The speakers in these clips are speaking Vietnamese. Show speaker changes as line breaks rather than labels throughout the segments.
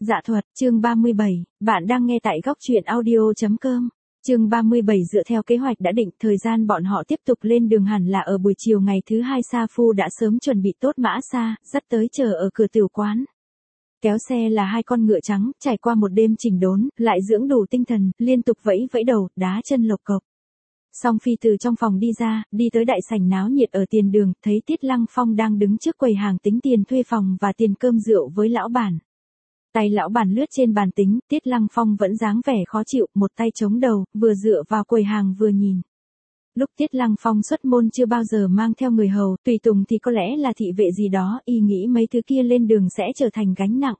Dạ thuật, chương 37, bạn đang nghe tại góc truyện audio.com. Chương 37 dựa theo kế hoạch đã định, thời gian bọn họ tiếp tục lên đường hẳn là ở buổi chiều ngày thứ hai. Sa Phu đã sớm chuẩn bị tốt mã xa, dắt tới chờ ở cửa tiểu quán. Kéo xe là hai con ngựa trắng, trải qua một đêm chỉnh đốn, lại dưỡng đủ tinh thần, liên tục vẫy vẫy đầu, đá chân lộc cộc. Song Phi từ trong phòng đi ra, đi tới đại sảnh náo nhiệt ở tiền đường, thấy Tiết Lăng Phong đang đứng trước quầy hàng tính tiền thuê phòng và tiền cơm rượu với lão bản. Tay lão bản lướt trên bàn tính, Tiết Lăng Phong vẫn dáng vẻ khó chịu, một tay chống đầu, vừa dựa vào quầy hàng vừa nhìn. Lúc Tiết Lăng Phong xuất môn chưa bao giờ mang theo người hầu, tùy tùng thì có lẽ là thị vệ gì đó, y nghĩ mấy thứ kia lên đường sẽ trở thành gánh nặng.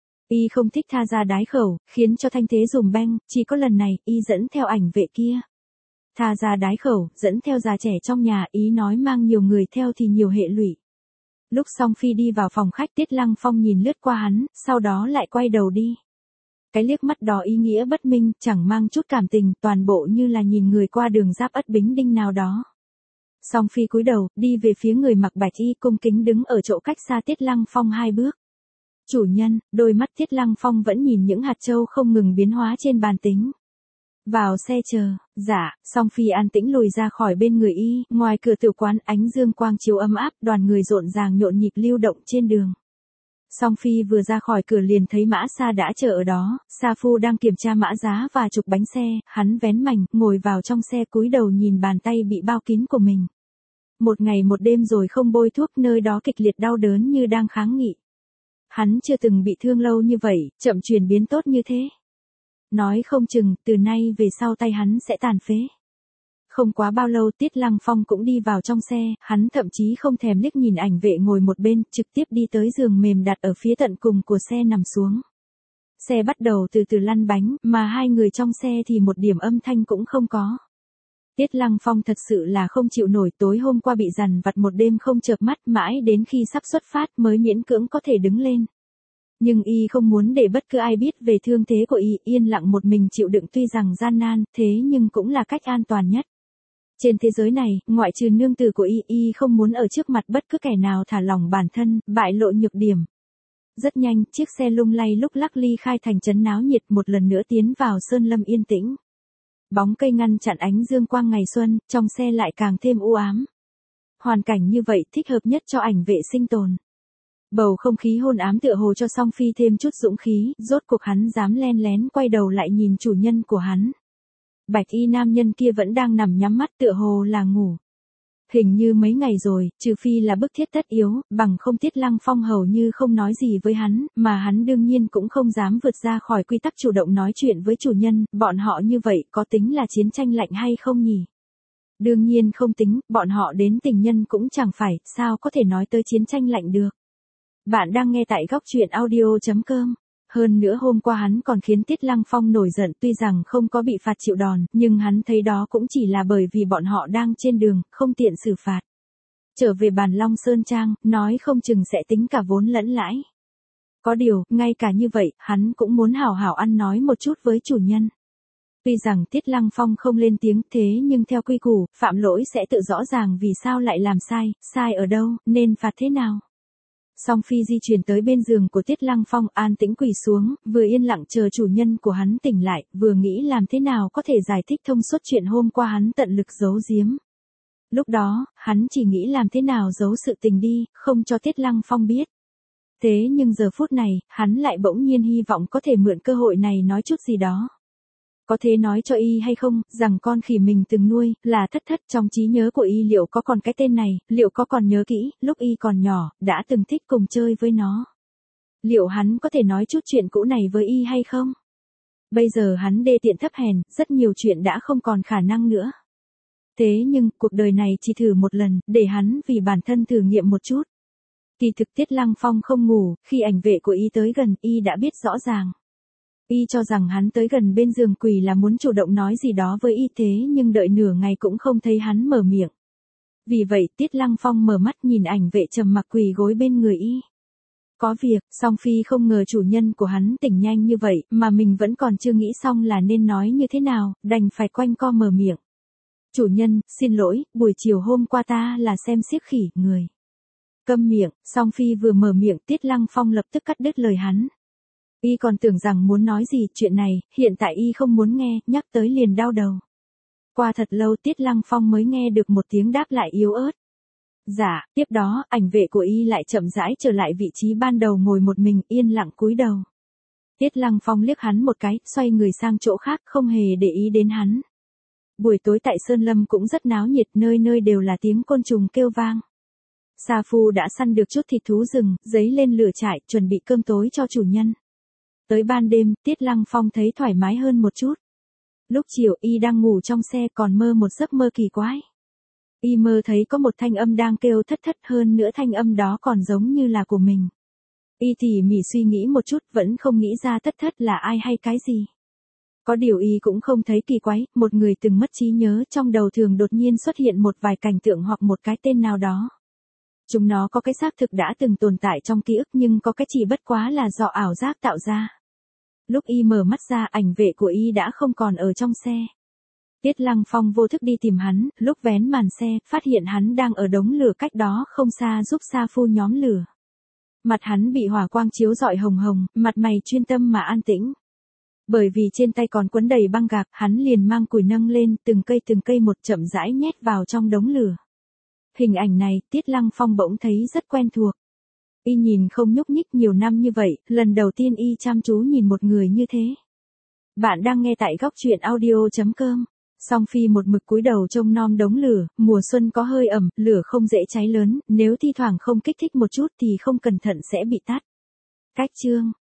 Y không thích tha ra đái khẩu, khiến cho thanh thế dùm beng, chỉ có lần này, y dẫn theo ảnh vệ kia. Tha ra đái khẩu, dẫn theo già trẻ trong nhà, ý nói mang nhiều người theo thì nhiều hệ lụy. Lúc Song Phi đi vào phòng khách, Tiết Lăng Phong nhìn lướt qua hắn, sau đó lại quay đầu đi. Cái liếc mắt đó ý nghĩa bất minh, chẳng mang chút cảm tình, toàn bộ như là nhìn người qua đường Giáp Ất Bính Đinh nào đó. Song Phi cúi đầu, đi về phía người mặc bạch y cung kính đứng ở chỗ cách xa Tiết Lăng Phong 2 bước. Chủ nhân, đôi mắt Tiết Lăng Phong vẫn nhìn những hạt châu không ngừng biến hóa trên bàn tính. Vào xe chờ. Dạ. Song Phi an tĩnh lùi ra khỏi bên người y, ngoài cửa tiểu quán ánh dương quang chiếu ấm áp, đoàn người rộn ràng nhộn nhịp lưu động trên đường. Song Phi vừa ra khỏi cửa liền thấy mã xa đã chờ ở đó, Sa Phu đang kiểm tra mã giá và trục bánh xe, hắn vén mành, ngồi vào trong xe cúi đầu nhìn bàn tay bị bao kín của mình. Một ngày một đêm rồi không bôi thuốc, nơi đó kịch liệt đau đớn như đang kháng nghị. Hắn chưa từng bị thương lâu như vậy, chậm chuyển biến tốt như thế. Nói không chừng, từ nay về sau tay hắn sẽ tàn phế. Không quá bao lâu Tiết Lăng Phong cũng đi vào trong xe, hắn thậm chí không thèm liếc nhìn ảnh vệ ngồi một bên, trực tiếp đi tới giường mềm đặt ở phía tận cùng của xe nằm xuống. Xe bắt đầu từ từ lăn bánh, mà hai người trong xe thì một điểm âm thanh cũng không có. Tiết Lăng Phong thật sự là không chịu nổi, tối hôm qua bị dằn vặt một đêm không chợp mắt, mãi đến khi sắp xuất phát mới miễn cưỡng có thể đứng lên. Nhưng y không muốn để bất cứ ai biết về thương thế của y, yên lặng một mình chịu đựng tuy rằng gian nan, thế nhưng cũng là cách an toàn nhất. Trên thế giới này, ngoại trừ nương tử của y không muốn ở trước mặt bất cứ kẻ nào thả lỏng bản thân, bại lộ nhược điểm. Rất nhanh, chiếc xe lung lay lúc lắc ly khai thành trấn náo nhiệt, một lần nữa tiến vào sơn lâm yên tĩnh. Bóng cây ngăn chặn ánh dương quang ngày xuân, trong xe lại càng thêm u ám. Hoàn cảnh như vậy thích hợp nhất cho ảnh vệ sinh tồn. Bầu không khí hôn ám tựa hồ cho Song Phi thêm chút dũng khí, rốt cuộc hắn dám len lén quay đầu lại nhìn chủ nhân của hắn. Bạch y nam nhân kia vẫn đang nằm nhắm mắt tựa hồ là ngủ. Hình như mấy ngày rồi, trừ phi là bức thiết tất yếu, bằng không Tiết Lăng Phong hầu như không nói gì với hắn, mà hắn đương nhiên cũng không dám vượt ra khỏi quy tắc chủ động nói chuyện với chủ nhân, bọn họ như vậy có tính là chiến tranh lạnh hay không nhỉ? Đương nhiên không tính, bọn họ đến tình nhân cũng chẳng phải, sao có thể nói tới chiến tranh lạnh được. Bạn đang nghe tại góc truyện audio.com. Hơn nữa hôm qua hắn còn khiến Tiết Lăng Phong nổi giận, tuy rằng không có bị phạt chịu đòn, nhưng hắn thấy đó cũng chỉ là bởi vì bọn họ đang trên đường, không tiện xử phạt. Trở về bàn Long Sơn Trang, nói không chừng sẽ tính cả vốn lẫn lãi. Có điều, ngay cả như vậy, hắn cũng muốn hảo hảo ăn nói một chút với chủ nhân. Tuy rằng Tiết Lăng Phong không lên tiếng, thế nhưng theo quy củ, phạm lỗi sẽ tự rõ ràng vì sao lại làm sai, sai ở đâu, nên phạt thế nào. Song Phi di chuyển tới bên giường của Tiết Lăng Phong, an tĩnh quỳ xuống, vừa yên lặng chờ chủ nhân của hắn tỉnh lại, vừa nghĩ làm thế nào có thể giải thích thông suốt chuyện hôm qua hắn tận lực giấu giếm. Lúc đó, hắn chỉ nghĩ làm thế nào giấu sự tình đi, không cho Tiết Lăng Phong biết. Thế nhưng giờ phút này, hắn lại bỗng nhiên hy vọng có thể mượn cơ hội này nói chút gì đó. Có thể nói cho y hay không, rằng con khỉ mình từng nuôi, là Thất Thất, trong trí nhớ của y liệu có còn cái tên này, liệu có còn nhớ kỹ, lúc y còn nhỏ, đã từng thích cùng chơi với nó. Liệu hắn có thể nói chút chuyện cũ này với y hay không? Bây giờ hắn đê tiện thấp hèn, rất nhiều chuyện đã không còn khả năng nữa. Thế nhưng, cuộc đời này chỉ thử một lần, để hắn vì bản thân thử nghiệm một chút. Kỳ thực Tiết Lăng Phong không ngủ, khi ảnh vệ của y tới gần, y đã biết rõ ràng. Y cho rằng hắn tới gần bên giường quỳ là muốn chủ động nói gì đó với y, thế nhưng đợi nửa ngày cũng không thấy hắn mở miệng. Vì vậy Tiết Lăng Phong mở mắt nhìn ảnh vệ trầm mặc quỳ gối bên người y. Có việc, Song Phi không ngờ chủ nhân của hắn tỉnh nhanh như vậy, mà mình vẫn còn chưa nghĩ xong là nên nói như thế nào, đành phải quanh co mở miệng. Chủ nhân, xin lỗi, buổi chiều hôm qua ta là xem xiếc khỉ, người. Câm miệng, Song Phi vừa mở miệng Tiết Lăng Phong lập tức cắt đứt lời hắn. Y còn tưởng rằng muốn nói gì chuyện này, hiện tại Y không muốn nghe, nhắc tới liền đau đầu. Qua thật lâu Tiết Lăng Phong mới nghe được một tiếng đáp lại yếu ớt. Dạ, tiếp đó, ảnh vệ của Y lại chậm rãi trở lại vị trí ban đầu ngồi một mình yên lặng cúi đầu. Tiết Lăng Phong liếc hắn một cái, xoay người sang chỗ khác không hề để ý đến hắn. Buổi tối tại Sơn Lâm cũng rất náo nhiệt, nơi nơi đều là tiếng côn trùng kêu vang. Sa Phu đã săn được chút thịt thú rừng, giấy lên lửa trại, chuẩn bị cơm tối cho chủ nhân. Tới ban đêm, Tiết Lăng Phong thấy thoải mái hơn một chút. Lúc chiều Y đang ngủ trong xe còn mơ một giấc mơ kỳ quái. Y mơ thấy có một thanh âm đang kêu thất thất, hơn nữa thanh âm đó còn giống như là của mình. Y tỉ mỉ suy nghĩ một chút vẫn không nghĩ ra thất thất là ai hay cái gì. Có điều Y cũng không thấy kỳ quái, một người từng mất trí nhớ trong đầu thường đột nhiên xuất hiện một vài cảnh tượng hoặc một cái tên nào đó. Chúng nó có cái xác thực đã từng tồn tại trong ký ức nhưng có cái chỉ bất quá là do ảo giác tạo ra. Lúc Y mở mắt ra ảnh vệ của Y đã không còn ở trong xe. Tiết Lăng Phong vô thức đi tìm hắn, lúc vén màn xe, phát hiện hắn đang ở đống lửa cách đó không xa giúp Sa Phu nhóm lửa. Mặt hắn bị hỏa quang chiếu rọi hồng hồng, mặt mày chuyên tâm mà an tĩnh. Bởi vì trên tay còn quấn đầy băng gạc, hắn liền mang củi nâng lên, từng cây một chậm rãi nhét vào trong đống lửa. Hình ảnh này, Tiết Lăng Phong bỗng thấy rất quen thuộc. Y nhìn không nhúc nhích nhiều năm như vậy, lần đầu tiên Y chăm chú nhìn một người như thế. Bạn đang nghe tại góc truyện audio.com. Song Phi một mực cúi đầu trông nom đống lửa, mùa xuân có hơi ẩm, lửa không dễ cháy lớn, nếu thi thoảng không kích thích một chút thì không cẩn thận sẽ bị tắt. Cách chương